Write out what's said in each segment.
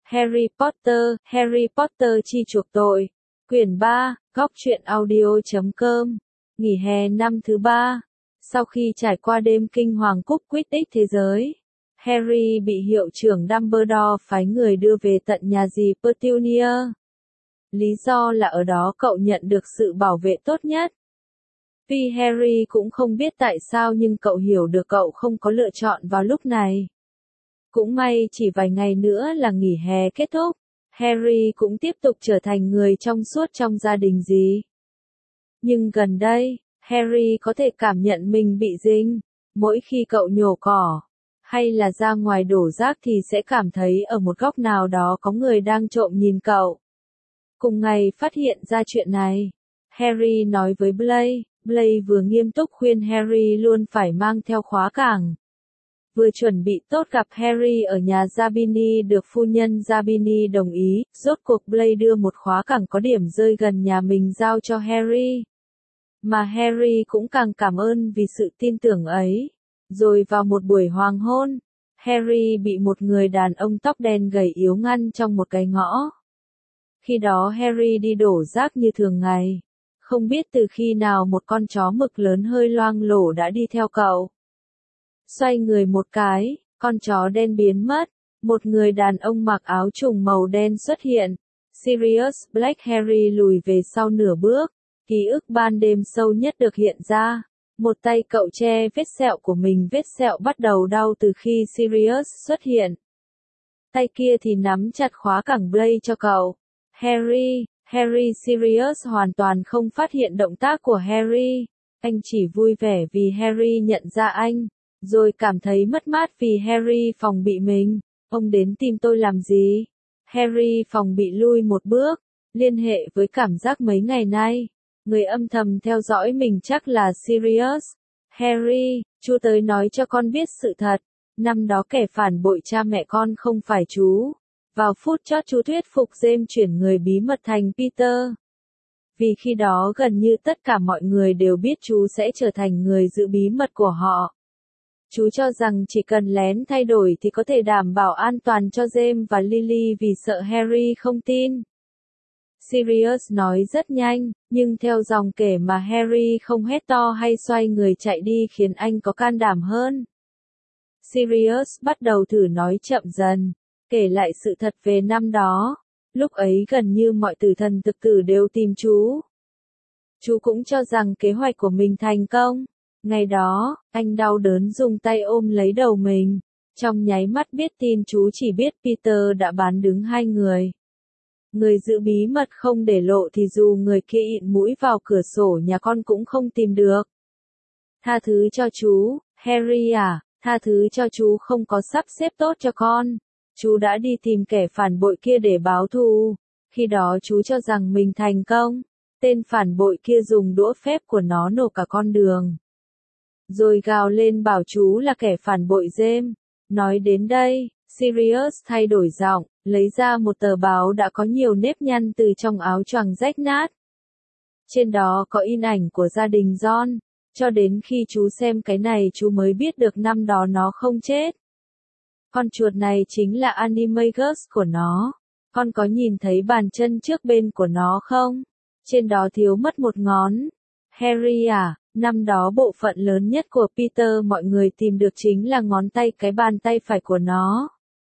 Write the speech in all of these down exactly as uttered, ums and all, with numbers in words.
Harry Potter, Harry Potter chi chuộc tội. Quyển ba, góc truyện audio chấm com. Nghỉ hè năm thứ ba. Sau khi trải qua đêm kinh hoàng cúp Quidditch thế giới, Harry bị hiệu trưởng Dumbledore phái người đưa về tận nhà dì Petunia. Lý do là ở đó cậu nhận được sự bảo vệ tốt nhất. Tuy Harry cũng không biết tại sao nhưng cậu hiểu được cậu không có lựa chọn vào lúc này. Cũng may chỉ vài ngày nữa là nghỉ hè kết thúc, Harry cũng tiếp tục trở thành người trong suốt trong gia đình dì. Nhưng gần đây, Harry có thể cảm nhận mình bị dính. Mỗi khi cậu nhổ cỏ, hay là ra ngoài đổ rác thì sẽ cảm thấy ở một góc nào đó có người đang trộm nhìn cậu. Cùng ngày phát hiện ra chuyện này, Harry nói với Blaise. Blaise vừa nghiêm túc khuyên Harry luôn phải mang theo khóa cảng. Vừa chuẩn bị tốt gặp Harry ở nhà Zabini được phu nhân Zabini đồng ý, rốt cuộc Blaise đưa một khóa cảng có điểm rơi gần nhà mình giao cho Harry. Mà Harry cũng càng cảm ơn vì sự tin tưởng ấy. Rồi vào một buổi hoàng hôn, Harry bị một người đàn ông tóc đen gầy yếu ngăn trong một cái ngõ. Khi đó Harry đi đổ rác như thường ngày. Không biết từ khi nào một con chó mực lớn hơi loang lổ đã đi theo cậu. Xoay người một cái, con chó đen biến mất. Một người đàn ông mặc áo trùng màu đen xuất hiện. Sirius Black. Harry lùi về sau nửa bước. Ký ức ban đêm sâu nhất được hiện ra. Một tay cậu che vết sẹo của mình. Vết sẹo bắt đầu đau từ khi Sirius xuất hiện. Tay kia thì nắm chặt khóa cảng Blaise cho cậu. Harry, Harry. Sirius hoàn toàn không phát hiện động tác của Harry. Anh chỉ vui vẻ vì Harry nhận ra anh, rồi cảm thấy mất mát vì Harry phòng bị mình. Ông đến tìm tôi làm gì? Harry phòng bị lui một bước, liên hệ với cảm giác mấy ngày nay. Người âm thầm theo dõi mình chắc là Sirius. Harry, chú tới nói cho con biết sự thật. Năm đó kẻ phản bội cha mẹ con không phải chú. Vào phút chót chú thuyết phục James chuyển người bí mật thành Peter. Vì khi đó gần như tất cả mọi người đều biết chú sẽ trở thành người giữ bí mật của họ. Chú cho rằng chỉ cần lén thay đổi thì có thể đảm bảo an toàn cho James và Lily vì sợ Harry không tin. Sirius nói rất nhanh, nhưng theo dòng kể mà Harry không hét to hay xoay người chạy đi khiến anh có can đảm hơn. Sirius bắt đầu thử nói chậm dần, kể lại sự thật về năm đó. Lúc ấy gần như mọi tử thần thực tử đều tìm chú. Chú cũng cho rằng kế hoạch của mình thành công. Ngày đó, anh đau đớn dùng tay ôm lấy đầu mình. Trong nháy mắt biết tin chú chỉ biết Peter đã bán đứng hai người. Người giữ bí mật không để lộ thì dù người kia ịn mũi vào cửa sổ nhà con cũng không tìm được. Tha thứ cho chú, Harry à, tha thứ cho chú không có sắp xếp tốt cho con. Chú đã đi tìm kẻ phản bội kia để báo thù. Khi đó chú cho rằng mình thành công. Tên phản bội kia dùng đũa phép của nó nổ cả con đường. Rồi gào lên bảo chú là kẻ phản bội James. Nói đến đây, Sirius thay đổi giọng, lấy ra một tờ báo đã có nhiều nếp nhăn từ trong áo choàng rách nát. Trên đó có in ảnh của gia đình John. Cho đến khi chú xem cái này chú mới biết được năm đó nó không chết. Con chuột này chính là Animagus của nó. Con có nhìn thấy bàn chân trước bên của nó không? Trên đó thiếu mất một ngón. Harry à, năm đó bộ phận lớn nhất của Peter mọi người tìm được chính là ngón tay cái bàn tay phải của nó.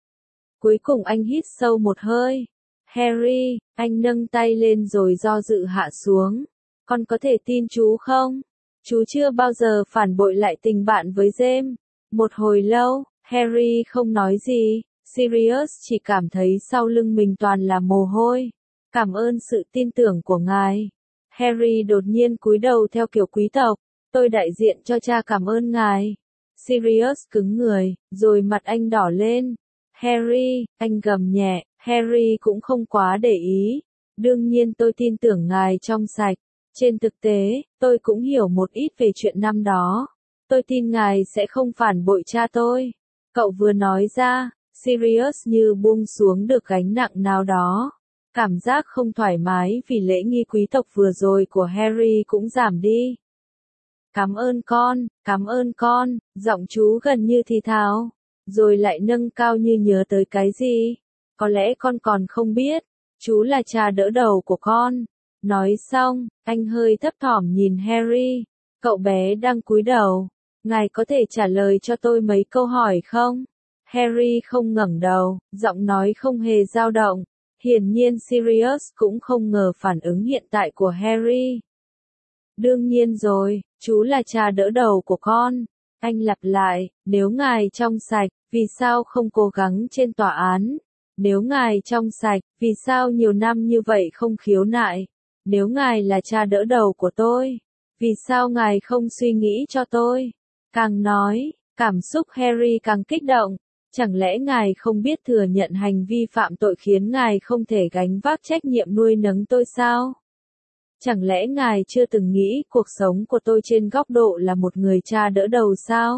Cuối cùng anh hít sâu một hơi. Harry, anh nâng tay lên rồi do dự hạ xuống. Con có thể tin chú không? Chú chưa bao giờ phản bội lại tình bạn với James. Một hồi lâu, Harry không nói gì. Sirius chỉ cảm thấy sau lưng mình toàn là mồ hôi. Cảm ơn sự tin tưởng của ngài. Harry đột nhiên cúi đầu theo kiểu quý tộc. Tôi đại diện cho cha cảm ơn ngài. Sirius cứng người, rồi mặt anh đỏ lên. Harry, anh gầm nhẹ. Harry cũng không quá để ý. Đương nhiên tôi tin tưởng ngài trong sạch. Trên thực tế, tôi cũng hiểu một ít về chuyện năm đó. Tôi tin ngài sẽ không phản bội cha tôi. Cậu vừa nói ra, Sirius như buông xuống được gánh nặng nào đó. Cảm giác không thoải mái vì lễ nghi quý tộc vừa rồi của Harry cũng giảm đi. Cảm ơn con, cảm ơn con, giọng chú gần như thì thào, rồi lại nâng cao như nhớ tới cái gì. Có lẽ con còn không biết, chú là cha đỡ đầu của con. Nói xong, anh hơi thấp thỏm nhìn Harry. Cậu bé đang cúi đầu. Ngài có thể trả lời cho tôi mấy câu hỏi không? Harry không ngẩng đầu, giọng nói không hề dao động. Hiển nhiên Sirius cũng không ngờ phản ứng hiện tại của Harry. Đương nhiên rồi, chú là cha đỡ đầu của con. Anh lặp lại, nếu ngài trong sạch, vì sao không cố gắng trên tòa án? Nếu ngài trong sạch, vì sao nhiều năm như vậy không khiếu nại? Nếu ngài là cha đỡ đầu của tôi, vì sao ngài không suy nghĩ cho tôi? Càng nói, cảm xúc Harry càng kích động. Chẳng lẽ ngài không biết thừa nhận hành vi phạm tội khiến ngài không thể gánh vác trách nhiệm nuôi nấng tôi sao? Chẳng lẽ ngài chưa từng nghĩ cuộc sống của tôi trên góc độ là một người cha đỡ đầu sao?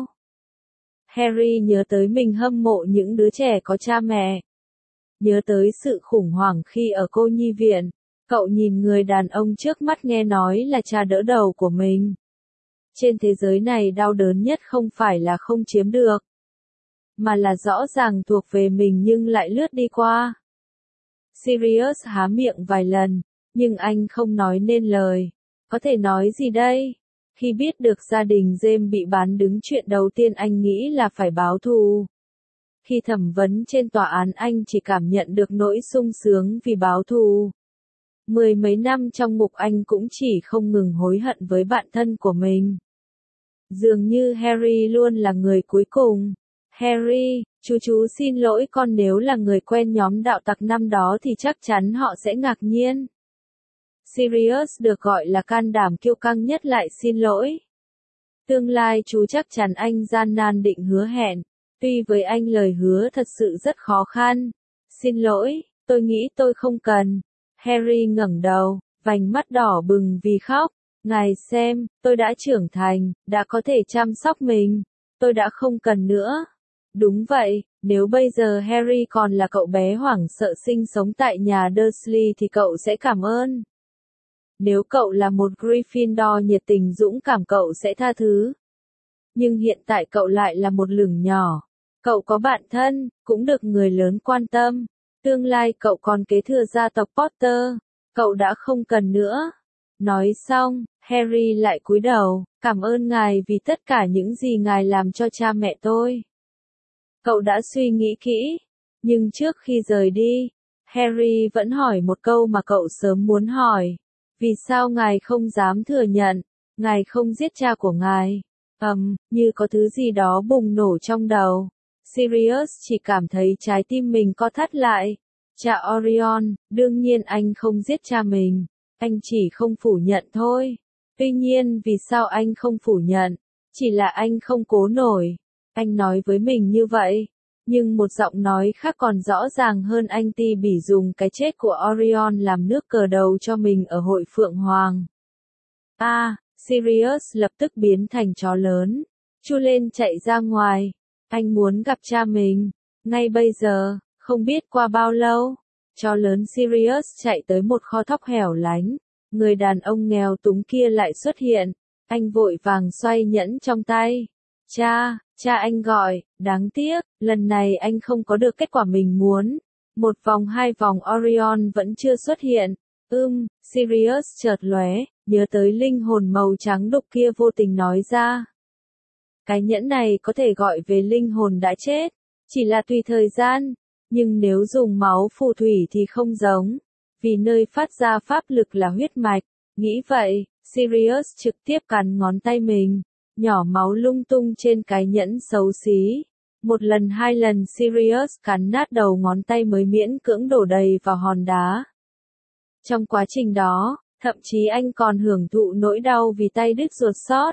Harry nhớ tới mình hâm mộ những đứa trẻ có cha mẹ. Nhớ tới sự khủng hoảng khi ở cô nhi viện. Cậu nhìn người đàn ông trước mắt nghe nói là cha đỡ đầu của mình. Trên thế giới này đau đớn nhất không phải là không chiếm được, mà là rõ ràng thuộc về mình nhưng lại lướt đi qua. Sirius há miệng vài lần, nhưng anh không nói nên lời. Có thể nói gì đây? Khi biết được gia đình James bị bán đứng, chuyện đầu tiên anh nghĩ là phải báo thù. Khi thẩm vấn trên tòa án anh chỉ cảm nhận được nỗi sung sướng vì báo thù. Mười mấy năm trong ngục anh cũng chỉ không ngừng hối hận với bạn thân của mình. Dường như Harry luôn là người cuối cùng. Harry, chú chú xin lỗi con, nếu là người quen nhóm đạo tặc năm đó thì chắc chắn họ sẽ ngạc nhiên. Sirius được gọi là can đảm kiêu căng nhất lại xin lỗi. Tương lai chú chắc chắn anh gian nan định hứa hẹn. Tuy với anh lời hứa thật sự rất khó khăn. Xin lỗi, tôi nghĩ tôi không cần. Harry ngẩng đầu, vành mắt đỏ bừng vì khóc. Ngài xem, tôi đã trưởng thành, đã có thể chăm sóc mình. Tôi đã không cần nữa. Đúng vậy, nếu bây giờ Harry còn là cậu bé hoảng sợ sinh sống tại nhà Dursley thì cậu sẽ cảm ơn. Nếu cậu là một Gryffindor nhiệt tình dũng cảm cậu sẽ tha thứ. Nhưng hiện tại cậu lại là một lửng nhỏ. Cậu có bạn thân, cũng được người lớn quan tâm. Tương lai cậu còn kế thừa gia tộc Potter. Cậu đã không cần nữa. Nói xong, Harry lại cúi đầu, cảm ơn ngài vì tất cả những gì ngài làm cho cha mẹ tôi. Cậu đã suy nghĩ kỹ. Nhưng trước khi rời đi, Harry vẫn hỏi một câu mà cậu sớm muốn hỏi. Vì sao ngài không dám thừa nhận, ngài không giết cha của ngài? Ầm, um, như có thứ gì đó bùng nổ trong đầu. Sirius chỉ cảm thấy trái tim mình co thắt lại. Cha Orion, đương nhiên anh không giết cha mình. Anh chỉ không phủ nhận thôi. Tuy nhiên vì sao anh không phủ nhận? Chỉ là anh không cố nổi. Anh nói với mình như vậy. Nhưng một giọng nói khác còn rõ ràng hơn, anh ti bỉ dùng cái chết của Orion làm nước cờ đầu cho mình ở hội Phượng Hoàng. A, à, Sirius lập tức biến thành chó lớn. Chu lên chạy ra ngoài. Anh muốn gặp cha mình. Ngay bây giờ, không biết qua bao lâu. Chó lớn Sirius chạy tới một kho thóc hẻo lánh. Người đàn ông nghèo túng kia lại xuất hiện. Anh vội vàng xoay nhẫn trong tay. Cha, cha anh gọi, đáng tiếc, lần này anh không có được kết quả mình muốn. Một vòng hai vòng Orion vẫn chưa xuất hiện. Ưm, Sirius chợt lóe, nhớ tới linh hồn màu trắng đục kia vô tình nói ra. Cái nhẫn này có thể gọi về linh hồn đã chết, chỉ là tùy thời gian, nhưng nếu dùng máu phù thủy thì không giống, vì nơi phát ra pháp lực là huyết mạch. Nghĩ vậy, Sirius trực tiếp cắn ngón tay mình. Nhỏ máu lung tung trên cái nhẫn xấu xí. Một lần hai lần Sirius cắn nát đầu ngón tay mới miễn cưỡng đổ đầy vào hòn đá. Trong quá trình đó, thậm chí anh còn hưởng thụ nỗi đau vì tay đứt ruột sót.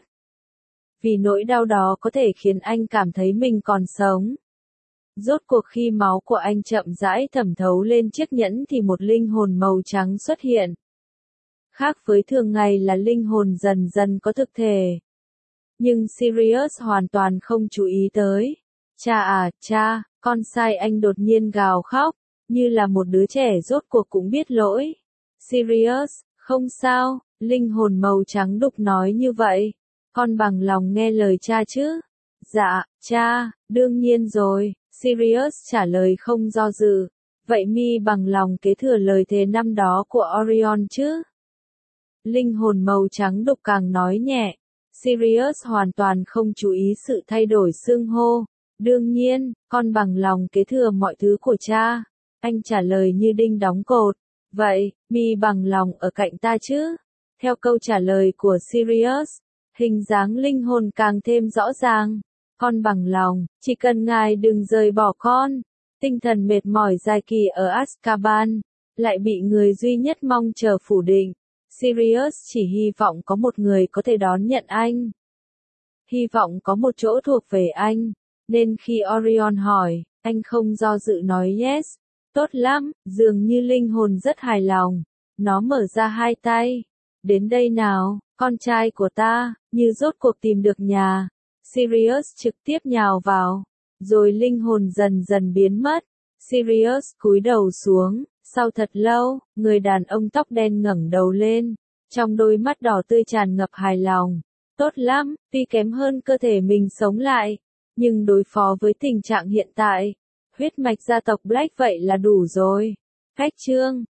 Vì nỗi đau đó có thể khiến anh cảm thấy mình còn sống. Rốt cuộc khi máu của anh chậm rãi thẩm thấu lên chiếc nhẫn thì một linh hồn màu trắng xuất hiện. Khác với thường ngày là linh hồn dần dần có thực thể. Nhưng Sirius hoàn toàn không chú ý tới. Cha à, cha, con sai, anh đột nhiên gào khóc, như là một đứa trẻ rốt cuộc cũng biết lỗi. Sirius, không sao, linh hồn màu trắng đục nói như vậy. Con bằng lòng nghe lời cha chứ? Dạ, cha, đương nhiên rồi, Sirius trả lời không do dự. vậy mi bằng lòng kế thừa lời thề năm đó của Orion chứ? Linh hồn màu trắng đục càng nói nhẹ. Sirius hoàn toàn không chú ý sự thay đổi xưng hô. Đương nhiên, con bằng lòng kế thừa mọi thứ của cha. Anh trả lời như đinh đóng cột. Vậy, mi bằng lòng ở cạnh ta chứ? Theo câu trả lời của Sirius, hình dáng linh hồn càng thêm rõ ràng. Con bằng lòng, chỉ cần ngài đừng rời bỏ con. Tinh thần mệt mỏi dài kỳ ở Azkaban, lại bị người duy nhất mong chờ phủ định. Sirius chỉ hy vọng có một người có thể đón nhận anh. Hy vọng có một chỗ thuộc về anh. Nên khi Orion hỏi, anh không do dự nói yes. Tốt lắm, dường như linh hồn rất hài lòng. Nó mở ra hai tay. Đến đây nào, con trai của ta, như rốt cuộc tìm được nhà. Sirius trực tiếp nhào vào. Rồi linh hồn dần dần biến mất. Sirius cúi đầu xuống. Sau thật lâu, người đàn ông tóc đen ngẩng đầu lên. Trong đôi mắt đỏ tươi tràn ngập hài lòng. Tốt lắm, tuy kém hơn cơ thể mình sống lại. Nhưng đối phó với tình trạng hiện tại, huyết mạch gia tộc Black vậy là đủ rồi. Cách chương